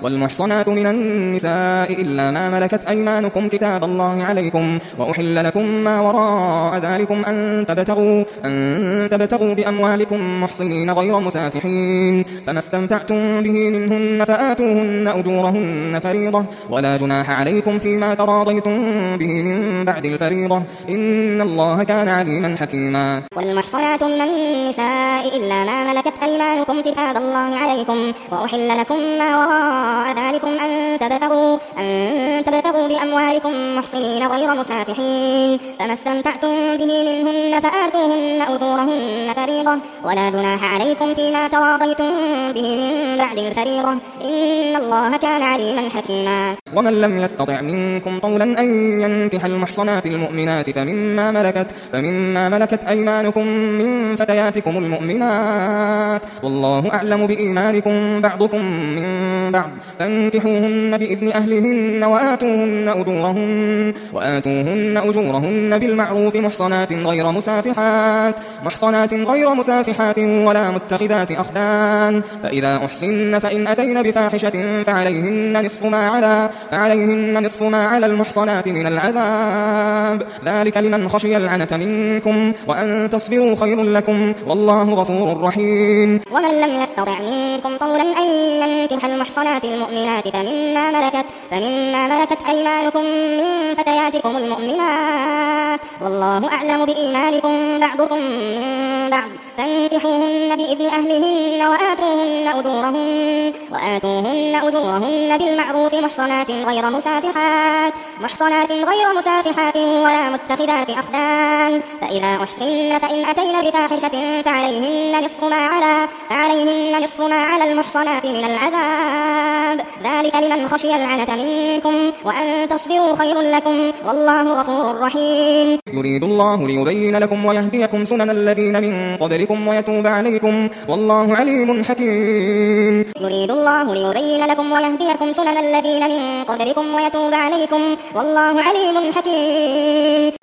والمحصنات من النساء إلا ما ملكت أيمانكم كتاب الله عليكم، وأحل لكم ما وراء ذلكم أن تبتغوا بأموالكم محصنين غير مسافحين، فما استمتعتم به منهن فآتوهن أجورهن فريضة، ولا جناح عليكم فيما تراضيتم به من بعد الفريضة، إن الله كان عليما حكيما. والمحصنات من النساء إلا ما ملكت أيمانكم كتاب الله عليكم، وأحل لكم ما وراء ذلكم أن تبتغوا بأموالكم محصنين غير مسافحين، فما استمتعتم به منهن فآتوهن أجورهن فريضة، ولا جناح عليكم فيما تراضيتم به من بعد الفريضة، إن الله كان عليما حكيما. ومن لم يستطع منكم طولا أن ينكح المحصنات المؤمنات فمما ملكت أيمانكم من فتياتكم المؤمنات، والله أعلم بإيمانكم بعضكم من بعض، فانكحوهن بإذن أهلهن وآتوهن أجورهن بالمعروف محصنات غير مسافحات ولا متخذات أخدان، فإذا أحصن فإن أتين بفاحشة فعليهن نصف ما على المحصنات من العذاب، ذلك لمن خشي العنة منكم، وأن تصبروا خير لكم، والله غفور رحيم. ومن لم يستطع منكم طولا أن ينكح المحصنات المؤمنات فمما ملكت أيمانكم من فتياتكم المؤمنات، والله أعلم بإيمانكم بعضكم من بعض، فانكحوهن بإذن أهلهن وآتوهن أجورهن بالمعروف محصنات غير مسافحات ولا متخذات أخدان، فإذا أحصن فإن أتين بفاحشة فعليهن نصف ما على المحصنات من العذاب، ذلك لمن خشي العنة منكم، وأن تصبروا خير لكم، والله غفور رحيم. يريد الله ليبين لكم ويهديكم سنن الذين من قبلكم ويتوب عليكم، والله عليم حكيم. يريد الله ليبين لكم ويهديكم سنن الذين من قبلكم ويتوب عليكم، والله عليم حكيم.